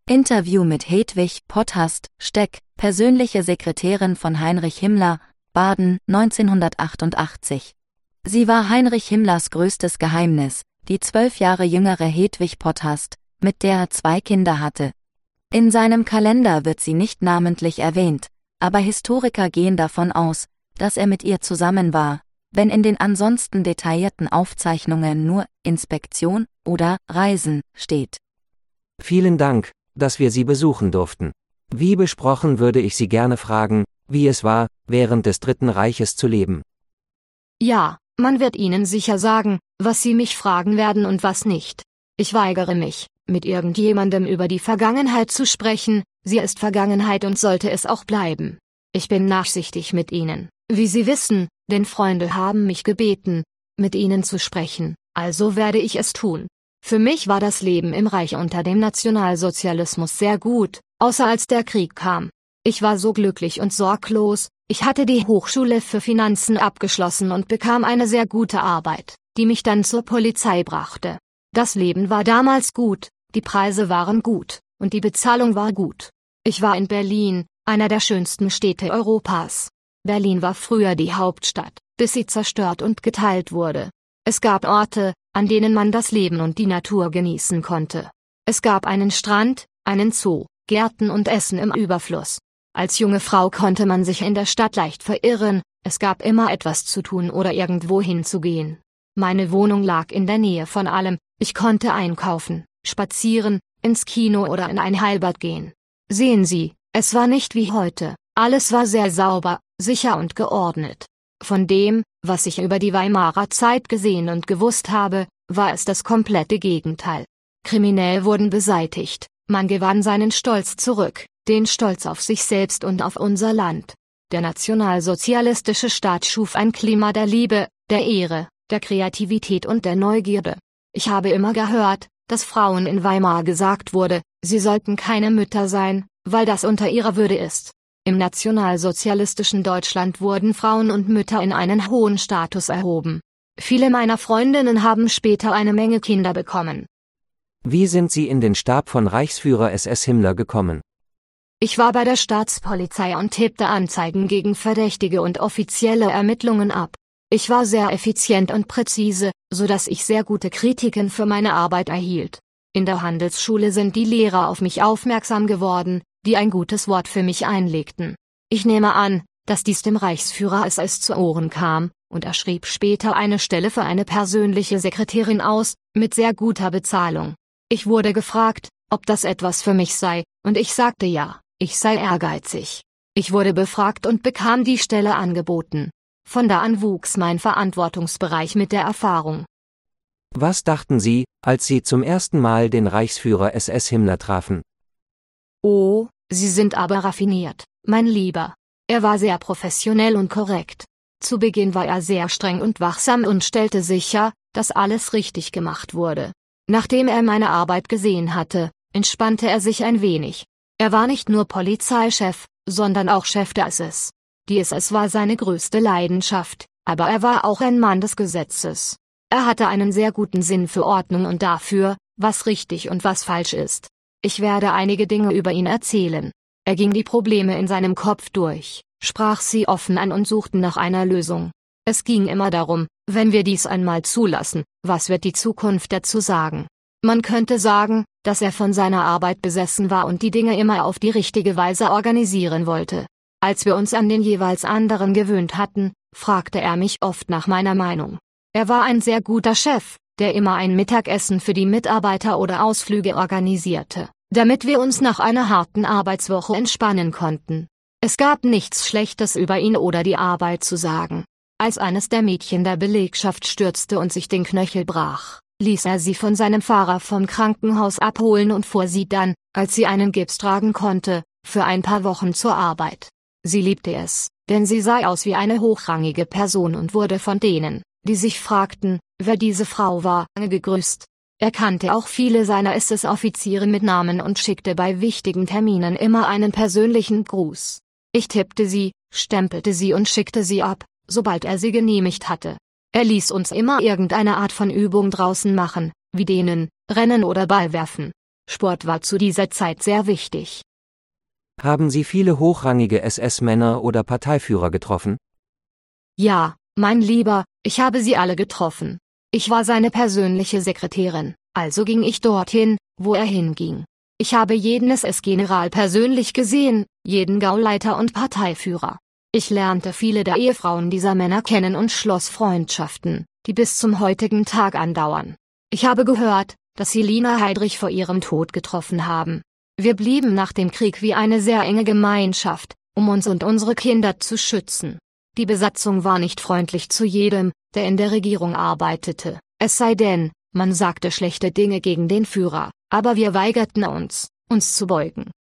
Interview mit Hedwig Potthast-Steck, persönliche Sekretärin von Heinrich Himmler, Baden, 1988. Sie war Heinrich Himmlers größtes Geheimnis, die 12 Jahre jüngere Hedwig Potthast, mit der er 2 Kinder hatte. In seinem Kalender wird sie nicht namentlich erwähnt, aber Historiker gehen davon aus, dass er mit ihr zusammen war, wenn in den ansonsten detaillierten Aufzeichnungen nur Inspektion oder Reisen steht. Vielen Dank, dass wir Sie besuchen durften. Wie besprochen würde ich Sie gerne fragen, wie es war, während des Dritten Reiches zu leben. Ja, man wird Ihnen sicher sagen, was Sie mich fragen werden und was nicht. Ich weigere mich, mit irgendjemandem über die Vergangenheit zu sprechen, sie ist Vergangenheit und sollte es auch bleiben. Ich bin nachsichtig mit Ihnen, wie Sie wissen, denn Freunde haben mich gebeten, mit Ihnen zu sprechen, also werde ich es tun. Für mich war das Leben im Reich unter dem Nationalsozialismus sehr gut, außer als der Krieg kam. Ich war so glücklich und sorglos, ich hatte die Hochschule für Finanzen abgeschlossen und bekam eine sehr gute Arbeit, die mich dann zur Polizei brachte. Das Leben war damals gut, die Preise waren gut, und die Bezahlung war gut. Ich war in Berlin, einer der schönsten Städte Europas. Berlin war früher die Hauptstadt, bis sie zerstört und geteilt wurde. Es gab Orte, an denen man das Leben und die Natur genießen konnte. Es gab einen Strand, einen Zoo, Gärten und Essen im Überfluss. Als junge Frau konnte man sich in der Stadt leicht verirren, es gab immer etwas zu tun oder irgendwo hinzugehen. Meine Wohnung lag in der Nähe von allem, ich konnte einkaufen, spazieren, ins Kino oder in ein Heilbad gehen. Sehen Sie, es war nicht wie heute, alles war sehr sauber, sicher und geordnet. Von dem, was ich über die Weimarer Zeit gesehen und gewusst habe, war es das komplette Gegenteil. Kriminelle wurden beseitigt, man gewann seinen Stolz zurück, den Stolz auf sich selbst und auf unser Land. Der nationalsozialistische Staat schuf ein Klima der Liebe, der Ehre, der Kreativität und der Neugierde. Ich habe immer gehört, dass Frauen in Weimar gesagt wurde, sie sollten keine Mütter sein, weil das unter ihrer Würde ist. Im nationalsozialistischen Deutschland wurden Frauen und Mütter in einen hohen Status erhoben. Viele meiner Freundinnen haben später eine Menge Kinder bekommen. Wie sind Sie in den Stab von Reichsführer SS Himmler gekommen? Ich war bei der Staatspolizei und tippte Anzeigen gegen Verdächtige und offizielle Ermittlungen ab. Ich war sehr effizient und präzise, so dass ich sehr gute Kritiken für meine Arbeit erhielt. In der Handelsschule sind die Lehrer auf mich aufmerksam geworden, die ein gutes Wort für mich einlegten. Ich nehme an, dass dies dem Reichsführer SS zu Ohren kam, und er schrieb später eine Stelle für eine persönliche Sekretärin aus, mit sehr guter Bezahlung. Ich wurde gefragt, ob das etwas für mich sei, und ich sagte ja, ich sei ehrgeizig. Ich wurde befragt und bekam die Stelle angeboten. Von da an wuchs mein Verantwortungsbereich mit der Erfahrung. Was dachten Sie, als Sie zum ersten Mal den Reichsführer SS Himmler trafen? Oh, Sie sind aber raffiniert, mein Lieber. Er war sehr professionell und korrekt. Zu Beginn war er sehr streng und wachsam und stellte sicher, dass alles richtig gemacht wurde. Nachdem er meine Arbeit gesehen hatte, entspannte er sich ein wenig. Er war nicht nur Polizeichef, sondern auch Chef der SS. Die SS war seine größte Leidenschaft, aber er war auch ein Mann des Gesetzes. Er hatte einen sehr guten Sinn für Ordnung und dafür, was richtig und was falsch ist. Ich werde einige Dinge über ihn erzählen. Er ging die Probleme in seinem Kopf durch, sprach sie offen an und suchte nach einer Lösung. Es ging immer darum, wenn wir dies einmal zulassen, was wird die Zukunft dazu sagen? Man könnte sagen, dass er von seiner Arbeit besessen war und die Dinge immer auf die richtige Weise organisieren wollte. Als wir uns an den jeweils anderen gewöhnt hatten, fragte er mich oft nach meiner Meinung. Er war ein sehr guter Chef, der immer ein Mittagessen für die Mitarbeiter oder Ausflüge organisierte, damit wir uns nach einer harten Arbeitswoche entspannen konnten. Es gab nichts Schlechtes über ihn oder die Arbeit zu sagen. Als eines der Mädchen der Belegschaft stürzte und sich den Knöchel brach, ließ er sie von seinem Fahrer vom Krankenhaus abholen und fuhr sie dann, als sie einen Gips tragen konnte, für ein paar Wochen zur Arbeit. Sie liebte es, denn sie sah aus wie eine hochrangige Person und wurde von denen, die sich fragten, wer diese Frau war, gegrüßt. Er kannte auch viele seiner SS-Offiziere mit Namen und schickte bei wichtigen Terminen immer einen persönlichen Gruß. Ich tippte sie, stempelte sie und schickte sie ab, sobald er sie genehmigt hatte. Er ließ uns immer irgendeine Art von Übung draußen machen, wie Dehnen, Rennen oder Ball werfen. Sport war zu dieser Zeit sehr wichtig. Haben Sie viele hochrangige SS-Männer oder Parteiführer getroffen? Ja, mein Lieber, ich habe sie alle getroffen. Ich war seine persönliche Sekretärin, also ging ich dorthin, wo er hinging. Ich habe jeden SS-General persönlich gesehen, jeden Gauleiter und Parteiführer. Ich lernte viele der Ehefrauen dieser Männer kennen und schloss Freundschaften, die bis zum heutigen Tag andauern. Ich habe gehört, dass sie Lina Heydrich vor ihrem Tod getroffen haben. Wir blieben nach dem Krieg wie eine sehr enge Gemeinschaft, um uns und unsere Kinder zu schützen. Die Besatzung war nicht freundlich zu jedem, der in der Regierung arbeitete, es sei denn, man sagte schlechte Dinge gegen den Führer, aber wir weigerten uns zu beugen.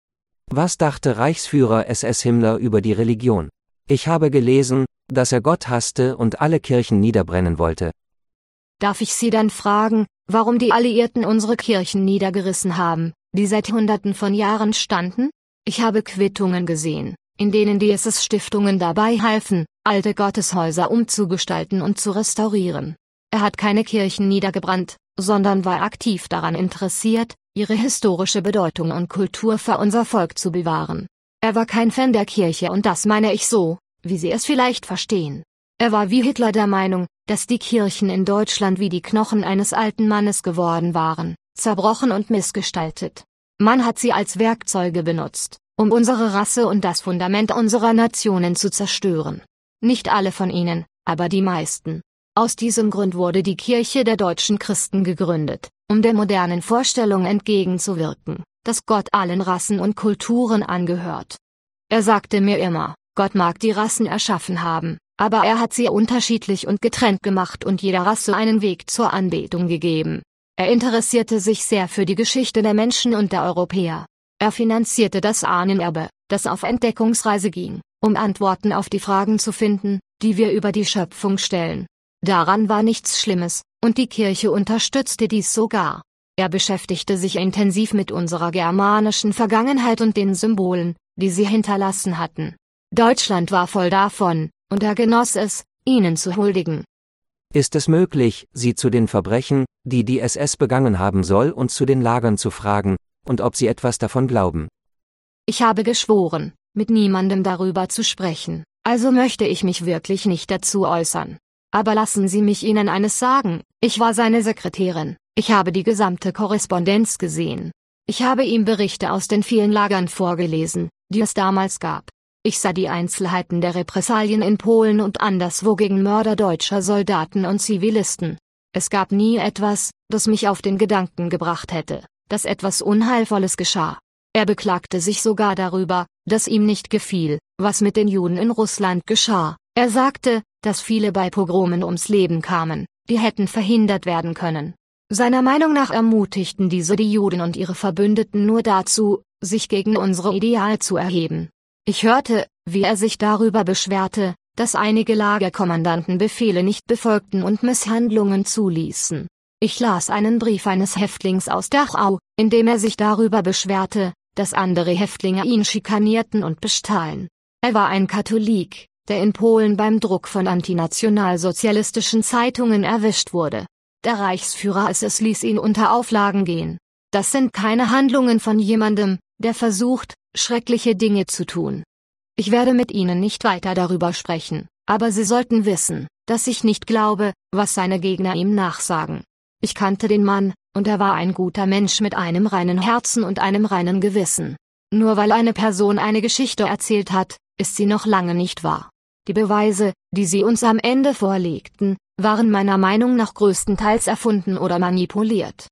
Was dachte Reichsführer SS Himmler über die Religion? Ich habe gelesen, dass er Gott hasste und alle Kirchen niederbrennen wollte. Darf ich Sie dann fragen, warum die Alliierten unsere Kirchen niedergerissen haben, die seit Hunderten von Jahren standen? Ich habe Quittungen gesehen, in denen die SS-Stiftungen dabei halfen, alte Gotteshäuser umzugestalten und zu restaurieren. Er hat keine Kirchen niedergebrannt, sondern war aktiv daran interessiert, ihre historische Bedeutung und Kultur für unser Volk zu bewahren. Er war kein Fan der Kirche und das meine ich so, wie Sie es vielleicht verstehen. Er war wie Hitler der Meinung, dass die Kirchen in Deutschland wie die Knochen eines alten Mannes geworden waren, zerbrochen und missgestaltet. Man hat sie als Werkzeuge benutzt, um unsere Rasse und das Fundament unserer Nationen zu zerstören. Nicht alle von ihnen, aber die meisten. Aus diesem Grund wurde die Kirche der deutschen Christen gegründet, um der modernen Vorstellung entgegenzuwirken, dass Gott allen Rassen und Kulturen angehört. Er sagte mir immer, Gott mag die Rassen erschaffen haben, aber er hat sie unterschiedlich und getrennt gemacht und jeder Rasse einen Weg zur Anbetung gegeben. Er interessierte sich sehr für die Geschichte der Menschen und der Europäer. Er finanzierte das Ahnenerbe, das auf Entdeckungsreise ging, um Antworten auf die Fragen zu finden, die wir über die Schöpfung stellen. Daran war nichts Schlimmes, und die Kirche unterstützte dies sogar. Er beschäftigte sich intensiv mit unserer germanischen Vergangenheit und den Symbolen, die sie hinterlassen hatten. Deutschland war voll davon, und er genoss es, ihnen zu huldigen. Ist es möglich, Sie zu den Verbrechen, die die SS begangen haben soll und zu den Lagern zu fragen, und ob Sie etwas davon glauben? Ich habe geschworen, mit niemandem darüber zu sprechen, also möchte ich mich wirklich nicht dazu äußern. Aber lassen Sie mich Ihnen eines sagen, ich war seine Sekretärin, ich habe die gesamte Korrespondenz gesehen. Ich habe ihm Berichte aus den vielen Lagern vorgelesen, die es damals gab. Ich sah die Einzelheiten der Repressalien in Polen und anderswo gegen Mörder deutscher Soldaten und Zivilisten. Es gab nie etwas, das mich auf den Gedanken gebracht hätte, dass etwas Unheilvolles geschah. Er beklagte sich sogar darüber, dass ihm nicht gefiel, was mit den Juden in Russland geschah. Er sagte, dass viele bei Pogromen ums Leben kamen, die hätten verhindert werden können. Seiner Meinung nach ermutigten diese die Juden und ihre Verbündeten nur dazu, sich gegen unsere Ideal zu erheben. Ich hörte, wie er sich darüber beschwerte, dass einige Lagerkommandanten Befehle nicht befolgten und Misshandlungen zuließen. Ich las einen Brief eines Häftlings aus Dachau, in dem er sich darüber beschwerte, dass andere Häftlinge ihn schikanierten und bestahlen. Er war ein Katholik, der in Polen beim Druck von antinationalsozialistischen Zeitungen erwischt wurde. Der Reichsführer SS ließ ihn unter Auflagen gehen. Das sind keine Handlungen von jemandem, der versucht, schreckliche Dinge zu tun. Ich werde mit Ihnen nicht weiter darüber sprechen, aber Sie sollten wissen, dass ich nicht glaube, was seine Gegner ihm nachsagen. Ich kannte den Mann, und er war ein guter Mensch mit einem reinen Herzen und einem reinen Gewissen. Nur weil eine Person eine Geschichte erzählt hat, ist sie noch lange nicht wahr. Die Beweise, die sie uns am Ende vorlegten, waren meiner Meinung nach größtenteils erfunden oder manipuliert.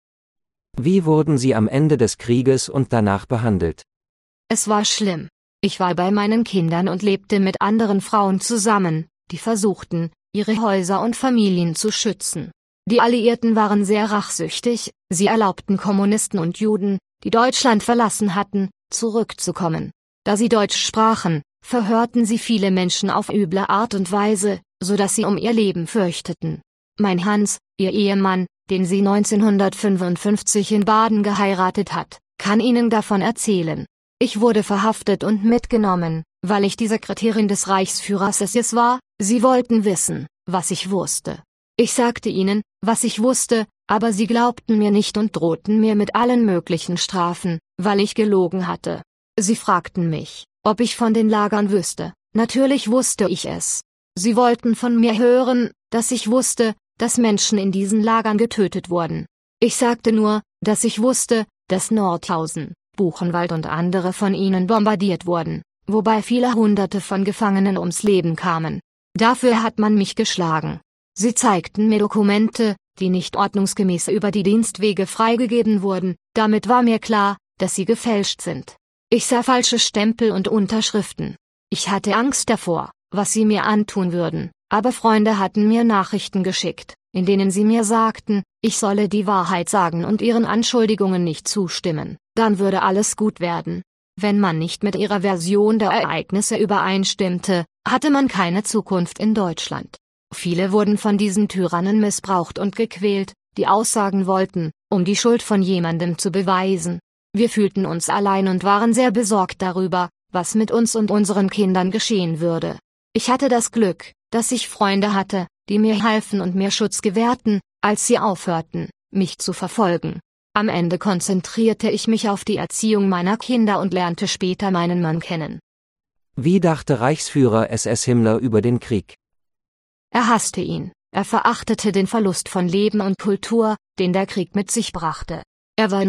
Wie wurden Sie am Ende des Krieges und danach behandelt? Es war schlimm. Ich war bei meinen Kindern und lebte mit anderen Frauen zusammen, die versuchten, ihre Häuser und Familien zu schützen. Die Alliierten waren sehr rachsüchtig, sie erlaubten Kommunisten und Juden, die Deutschland verlassen hatten, zurückzukommen. Da sie Deutsch sprachen, verhörten sie viele Menschen auf üble Art und Weise, so dass sie um ihr Leben fürchteten. Mein Hans, ihr Ehemann, den sie 1955 in Baden geheiratet hat, kann Ihnen davon erzählen. Ich wurde verhaftet und mitgenommen, weil ich die Sekretärin des Reichsführers SS war. Sie wollten wissen, was ich wusste. Ich sagte ihnen, was ich wusste, aber sie glaubten mir nicht und drohten mir mit allen möglichen Strafen, weil ich gelogen hatte. Sie fragten mich, ob ich von den Lagern wüsste. Natürlich wusste ich es. Sie wollten von mir hören, dass ich wusste, dass Menschen in diesen Lagern getötet wurden. Ich sagte nur, dass ich wusste, dass Nordhausen, Buchenwald und andere von ihnen bombardiert wurden, wobei viele Hunderte von Gefangenen ums Leben kamen. Dafür hat man mich geschlagen. Sie zeigten mir Dokumente, die nicht ordnungsgemäß über die Dienstwege freigegeben wurden, damit war mir klar, dass sie gefälscht sind. Ich sah falsche Stempel und Unterschriften. Ich hatte Angst davor, was sie mir antun würden, aber Freunde hatten mir Nachrichten geschickt, in denen sie mir sagten, ich solle die Wahrheit sagen und ihren Anschuldigungen nicht zustimmen, dann würde alles gut werden. Wenn man nicht mit ihrer Version der Ereignisse übereinstimmte, hatte man keine Zukunft in Deutschland. Viele wurden von diesen Tyrannen missbraucht und gequält, die aussagen wollten, um die Schuld von jemandem zu beweisen. Wir fühlten uns allein und waren sehr besorgt darüber, was mit uns und unseren Kindern geschehen würde. Ich hatte das Glück, dass ich Freunde hatte, die mir halfen und mir Schutz gewährten, als sie aufhörten, mich zu verfolgen. Am Ende konzentrierte ich mich auf die Erziehung meiner Kinder und lernte später meinen Mann kennen. Wie dachte Reichsführer SS Himmler über den Krieg? Er hasste ihn, er verachtete den Verlust von Leben und Kultur, den der Krieg mit sich brachte. Er war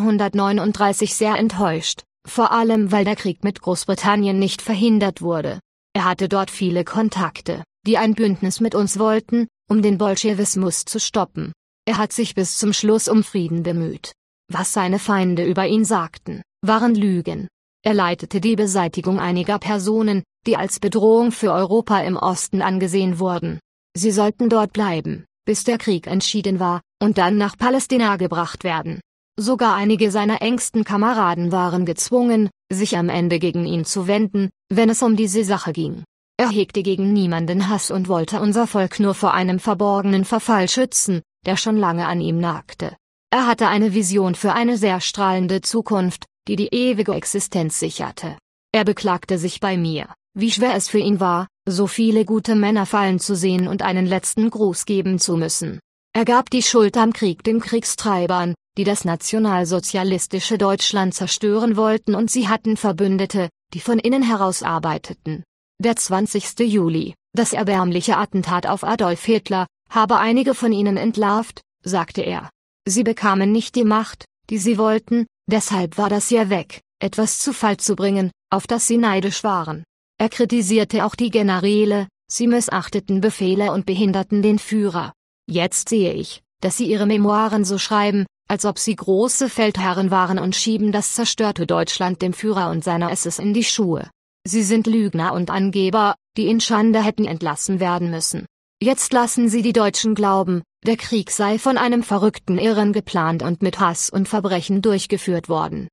1939 sehr enttäuscht, vor allem weil der Krieg mit Großbritannien nicht verhindert wurde. Er hatte dort viele Kontakte, die ein Bündnis mit uns wollten, um den Bolschewismus zu stoppen. Er hat sich bis zum Schluss um Frieden bemüht. Was seine Feinde über ihn sagten, waren Lügen. Er leitete die Beseitigung einiger Personen, die als Bedrohung für Europa im Osten angesehen wurden. Sie sollten dort bleiben, bis der Krieg entschieden war, und dann nach Palästina gebracht werden. Sogar einige seiner engsten Kameraden waren gezwungen, sich am Ende gegen ihn zu wenden, wenn es um diese Sache ging. Er hegte gegen niemanden Hass und wollte unser Volk nur vor einem verborgenen Verfall schützen, der schon lange an ihm nagte. Er hatte eine Vision für eine sehr strahlende Zukunft, die die ewige Existenz sicherte. Er beklagte sich bei mir, wie schwer es für ihn war, so viele gute Männer fallen zu sehen und einen letzten Gruß geben zu müssen. Er gab die Schuld am Krieg den Kriegstreibern, die das nationalsozialistische Deutschland zerstören wollten, und sie hatten Verbündete, die von innen heraus arbeiteten. Der 20. Juli, das erbärmliche Attentat auf Adolf Hitler, habe einige von ihnen entlarvt, sagte er. Sie bekamen nicht die Macht, die sie wollten, deshalb war das Jahr weg, etwas zu Fall zu bringen, auf das sie neidisch waren. Er kritisierte auch die Generäle, sie missachteten Befehle und behinderten den Führer. Jetzt sehe ich, dass sie ihre Memoiren so schreiben, als ob sie große Feldherren waren und schieben das zerstörte Deutschland dem Führer und seiner SS in die Schuhe. Sie sind Lügner und Angeber, die in Schande hätten entlassen werden müssen. Jetzt lassen sie die Deutschen glauben, der Krieg sei von einem verrückten Irren geplant und mit Hass und Verbrechen durchgeführt worden.